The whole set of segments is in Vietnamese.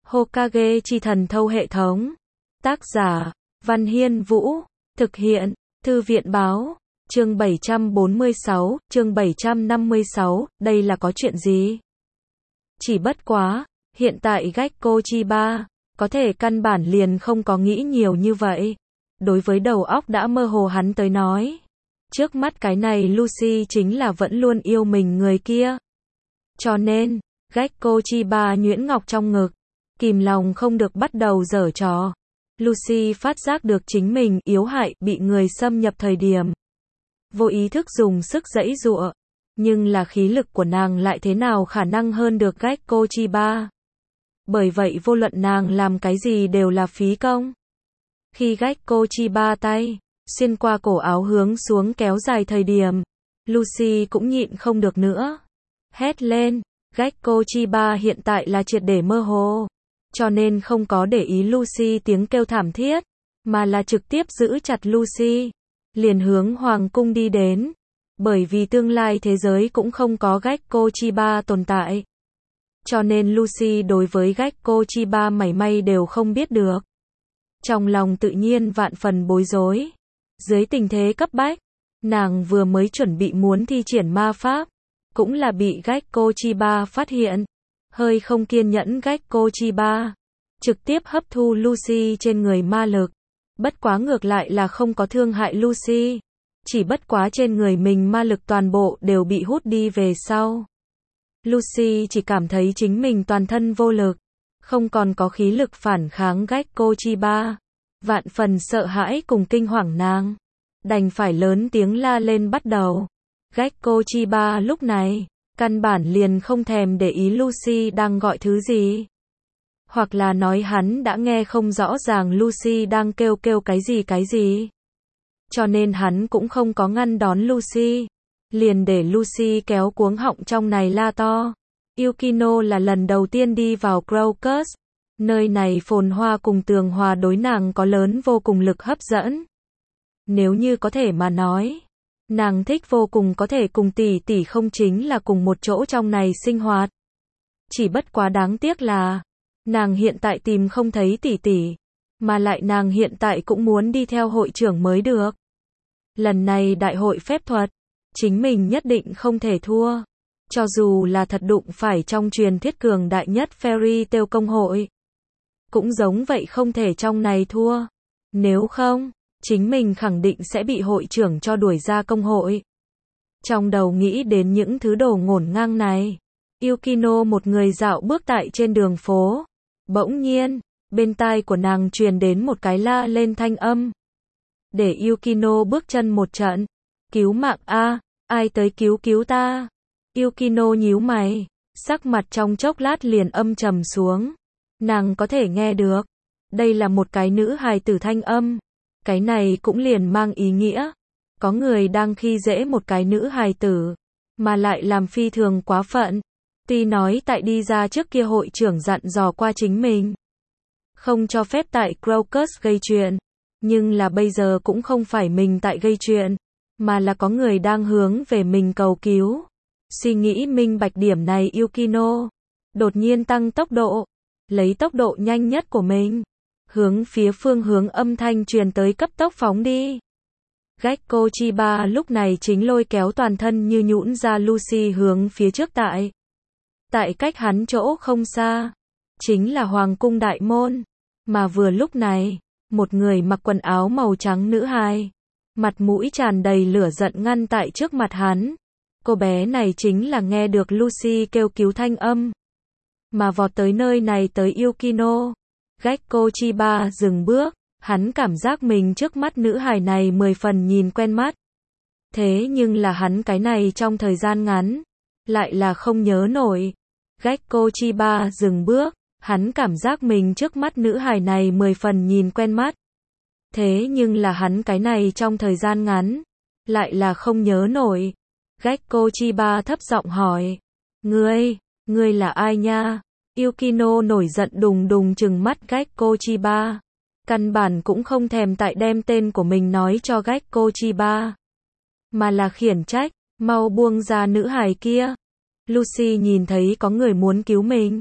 Hokage chi thần thâu hệ thống. Tác giả, Văn Hiên Vũ. Thực hiện, Thư viện Báo. Chương 746, chương 756, đây là có chuyện gì? Chỉ bất quá, hiện tại Gekko Chiba, có thể căn bản liền không có nghĩ nhiều như vậy. Đối với đầu óc đã mơ hồ hắn tới nói. Trước mắt cái này Lucy chính là vẫn luôn yêu mình người kia. Cho nên, Gekko Chiba nhuyễn ngọc trong ngực, kìm lòng không được bắt đầu giở trò. Lucy phát giác được chính mình yếu hại bị người xâm nhập thời điểm. Vô ý thức dùng sức giãy giụa. Nhưng là khí lực của nàng lại thế nào khả năng hơn được Gekko Chiba. Bởi vậy vô luận nàng làm cái gì đều là phí công. Khi Gekko Chiba tay xuyên qua cổ áo hướng xuống kéo dài thời điểm, Lucy cũng nhịn không được nữa. Hét lên, Gekko Chiba hiện tại là triệt để mơ hồ. Cho nên không có để ý Lucy tiếng kêu thảm thiết, mà là trực tiếp giữ chặt Lucy, liền hướng Hoàng cung đi đến. Bởi vì tương lai thế giới cũng không có Gekko Chiba tồn tại. Cho nên Lucy đối với Gekko Chiba mảy may đều không biết được. Trong lòng tự nhiên vạn phần bối rối. Dưới tình thế cấp bách, nàng vừa mới chuẩn bị muốn thi triển ma pháp, cũng là bị Gekko Chiba phát hiện. Hơi không kiên nhẫn Gekko Chiba, trực tiếp hấp thu Lucy trên người ma lực. Bất quá ngược lại là không có thương hại Lucy. Chỉ bất quá trên người mình ma lực toàn bộ đều bị hút đi về sau. Lucy chỉ cảm thấy chính mình toàn thân vô lực, không còn có khí lực phản kháng Gekko Chiba. Vạn phần sợ hãi cùng kinh hoàng nàng, đành phải lớn tiếng la lên bắt đầu. Gekko Chiba lúc này, căn bản liền không thèm để ý Lucy đang gọi thứ gì. Hoặc là nói hắn đã nghe không rõ ràng Lucy đang kêu cái gì. Cho nên hắn cũng không có ngăn đón Lucy. Liền để Lucy kéo cuống họng trong này la to. Yukino là lần đầu tiên đi vào Crocus. Nơi này phồn hoa cùng tường hòa đối nàng có lớn vô cùng lực hấp dẫn. Nếu như có thể mà nói, nàng thích vô cùng có thể cùng tỷ tỷ không chính là cùng một chỗ trong này sinh hoạt. Chỉ bất quá đáng tiếc là, nàng hiện tại tìm không thấy tỷ tỷ, mà lại nàng hiện tại cũng muốn đi theo hội trưởng mới được. Lần này đại hội phép thuật, chính mình nhất định không thể thua. Cho dù là thật đụng phải trong truyền thuyết cường đại nhất Fairy Tail công hội, cũng giống vậy không thể trong này thua. Nếu không, chính mình khẳng định sẽ bị hội trưởng cho đuổi ra công hội. Trong đầu nghĩ đến những thứ đồ ngổn ngang này, Yukino một người dạo bước tại trên đường phố. Bỗng nhiên, bên tai của nàng truyền đến một cái la lên thanh âm. Để Yukino bước chân một trận. Cứu mạng a, ai tới cứu ta? Yukino nhíu mày, sắc mặt trong chốc lát liền âm trầm xuống. Nàng có thể nghe được, đây là một cái nữ hài tử thanh âm. Cái này cũng liền mang ý nghĩa, có người đang khi dễ một cái nữ hài tử, mà lại làm phi thường quá phận. Tuy nói tại đi ra trước kia hội trưởng dặn dò qua chính mình, không cho phép tại Crocus gây chuyện, nhưng là bây giờ cũng không phải mình tại gây chuyện, mà là có người đang hướng về mình cầu cứu. Suy nghĩ minh bạch điểm này Yukino đột nhiên tăng tốc độ, lấy tốc độ nhanh nhất của mình, hướng phía phương hướng âm thanh truyền tới cấp tốc phóng đi. Gekko Chiba lúc này chính lôi kéo toàn thân như nhũn ra Lucy hướng phía trước tại cách hắn chỗ không xa, chính là Hoàng cung đại môn. Mà vừa lúc này, một người mặc quần áo màu trắng nữ hài, mặt mũi tràn đầy lửa giận ngăn tại trước mặt hắn. Cô bé này chính là nghe được Lucy kêu cứu thanh âm, mà vọt tới nơi này tới Yukino. Gekko Chiba dừng bước, hắn cảm giác mình trước mắt nữ hài này 10 phần nhìn quen mắt. Thế nhưng là hắn cái này trong thời gian ngắn, lại là không nhớ nổi. Gekko Chiba dừng bước, hắn cảm giác mình trước mắt nữ hài này 10 phần nhìn quen mắt. Thế nhưng là hắn cái này trong thời gian ngắn, lại là không nhớ nổi. Gekko Chiba thấp giọng hỏi, ngươi là ai nha? Yukino nổi giận đùng đùng trừng mắt Gekko Chiba. Căn bản cũng không thèm tại đem tên của mình nói cho Gekko Chiba, mà là khiển trách, mau buông ra nữ hài kia. Lucy nhìn thấy có người muốn cứu mình,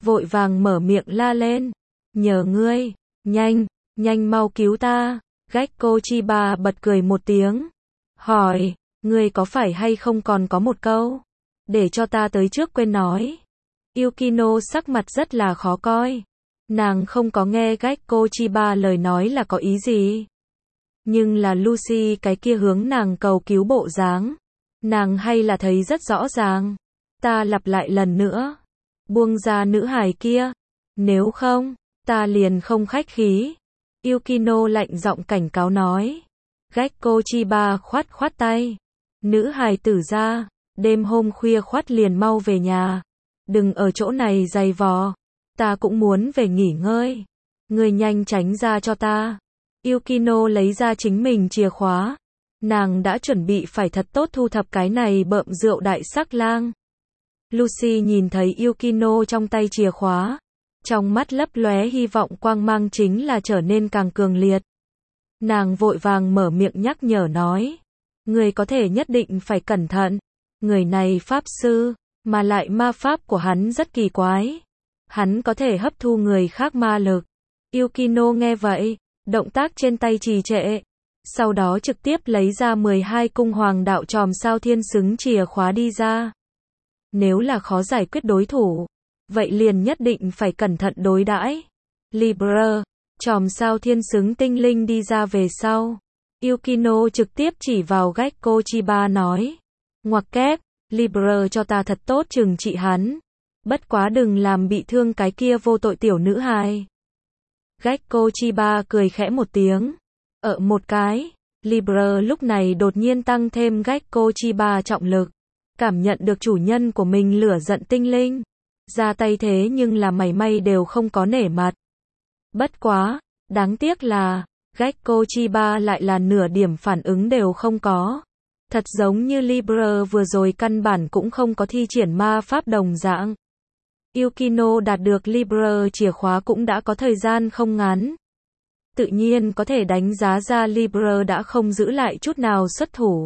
vội vàng mở miệng la lên. Nhờ ngươi, nhanh, nhanh mau cứu ta. Gekko Chiba bật cười một tiếng. Hỏi, ngươi có phải hay không còn có một câu? Để cho ta tới trước quên nói. Yukino sắc mặt rất là khó coi. Nàng không có nghe Gekko Chiba lời nói là có ý gì. Nhưng là Lucy cái kia hướng nàng cầu cứu bộ dáng. Nàng hay là thấy rất rõ ràng. Ta lặp lại lần nữa. Buông ra nữ hài kia. Nếu không, ta liền không khách khí. Yukino lạnh giọng cảnh cáo nói. Gekko Chiba khoát khoát tay. Nữ hài tử ra, đêm hôm khuya khoắt liền mau về nhà. Đừng ở chỗ này giày vò. Ta cũng muốn về nghỉ ngơi. Ngươi nhanh tránh ra cho ta. Yukino lấy ra chính mình chìa khóa. Nàng đã chuẩn bị phải thật tốt thu thập cái này bợm rượu đại sắc lang. Lucy nhìn thấy Yukino trong tay chìa khóa. Trong mắt lấp lóe hy vọng quang mang chính là trở nên càng cường liệt. Nàng vội vàng mở miệng nhắc nhở nói. Người có thể nhất định phải cẩn thận. Người này pháp sư, mà lại ma pháp của hắn rất kỳ quái. Hắn có thể hấp thu người khác ma lực. Yukino nghe vậy, động tác trên tay trì trệ. Sau đó trực tiếp lấy ra 12 cung hoàng đạo chòm sao thiên xứng chìa khóa đi ra. Nếu là khó giải quyết đối thủ, vậy liền nhất định phải cẩn thận đối đãi. Libre, chòm sao thiên xứng tinh linh đi ra về sau. Yukino trực tiếp chỉ vào Gekko Chiba nói. Ngoặc kép, Libre cho ta thật tốt trừng trị hắn. Bất quá đừng làm bị thương cái kia vô tội tiểu nữ hài. Gekko Chiba cười khẽ một tiếng. Ở một cái, Libre lúc này đột nhiên tăng thêm Gekko Chiba trọng lực. Cảm nhận được chủ nhân của mình lửa giận tinh linh. Ra tay thế nhưng là mảy may đều không có nể mặt. Bất quá, đáng tiếc là, Gekko Chiba lại là nửa điểm phản ứng đều không có. Thật giống như Libre vừa rồi căn bản cũng không có thi triển ma pháp đồng dạng. Yukino đạt được Libre chìa khóa cũng đã có thời gian không ngắn. Tự nhiên có thể đánh giá ra Libre đã không giữ lại chút nào xuất thủ.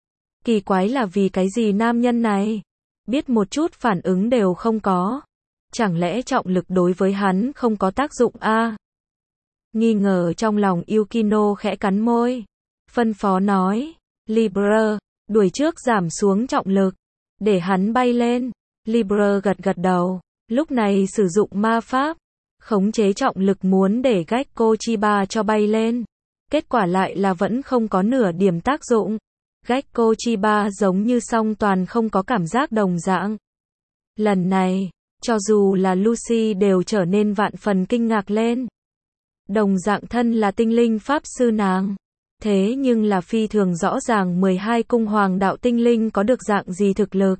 Kỳ quái là vì cái gì nam nhân này? Biết một chút phản ứng đều không có. Chẳng lẽ trọng lực đối với hắn không có tác dụng a? Nghi ngờ trong lòng Yukino khẽ cắn môi. Phân phó nói. Libre, đuổi trước giảm xuống trọng lực. Để hắn bay lên. Libre gật gật đầu. Lúc này sử dụng ma pháp. Khống chế trọng lực muốn để Gekko Chiba cho bay lên. Kết quả lại là vẫn không có nửa điểm tác dụng. Gekko Chiba giống như song toàn không có cảm giác đồng dạng. Lần này, cho dù là Lucy đều trở nên vạn phần kinh ngạc lên. Đồng dạng thân là tinh linh pháp sư nàng. Thế nhưng là phi thường rõ ràng 12 cung hoàng đạo tinh linh có được dạng gì thực lực.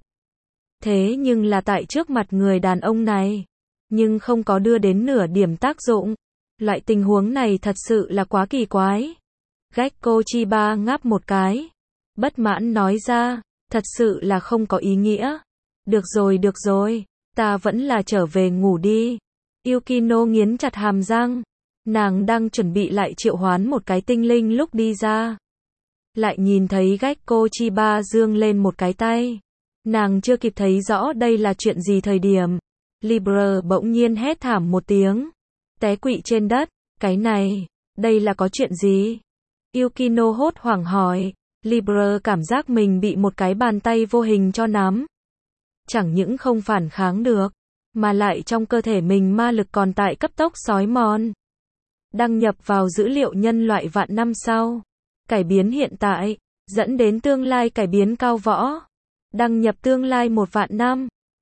Thế nhưng là tại trước mặt người đàn ông này. Nhưng không có đưa đến nửa điểm tác dụng. Loại tình huống này thật sự là quá kỳ quái. Gekko Chiba ngáp một cái. Bất mãn nói ra, thật sự là không có ý nghĩa. Được rồi, ta vẫn là trở về ngủ đi. Yukino nghiến chặt hàm răng. Nàng đang chuẩn bị lại triệu hoán một cái tinh linh lúc đi ra. Lại nhìn thấy Gekko Chiba giương lên một cái tay. Nàng chưa kịp thấy rõ đây là chuyện gì thời điểm. Libre bỗng nhiên hét thảm một tiếng. Té quỵ trên đất. Cái này, đây là có chuyện gì? Yukino hốt hoảng hỏi. Libre cảm giác mình bị một cái bàn tay vô hình cho nắm. Chẳng những không phản kháng được, mà lại trong cơ thể mình ma lực còn tại cấp tốc xói mòn. Đăng nhập vào dữ liệu nhân loại vạn năm sau. Cải biến hiện tại, dẫn đến tương lai cải biến cao võ. Đăng nhập tương lai 1 vạn năm.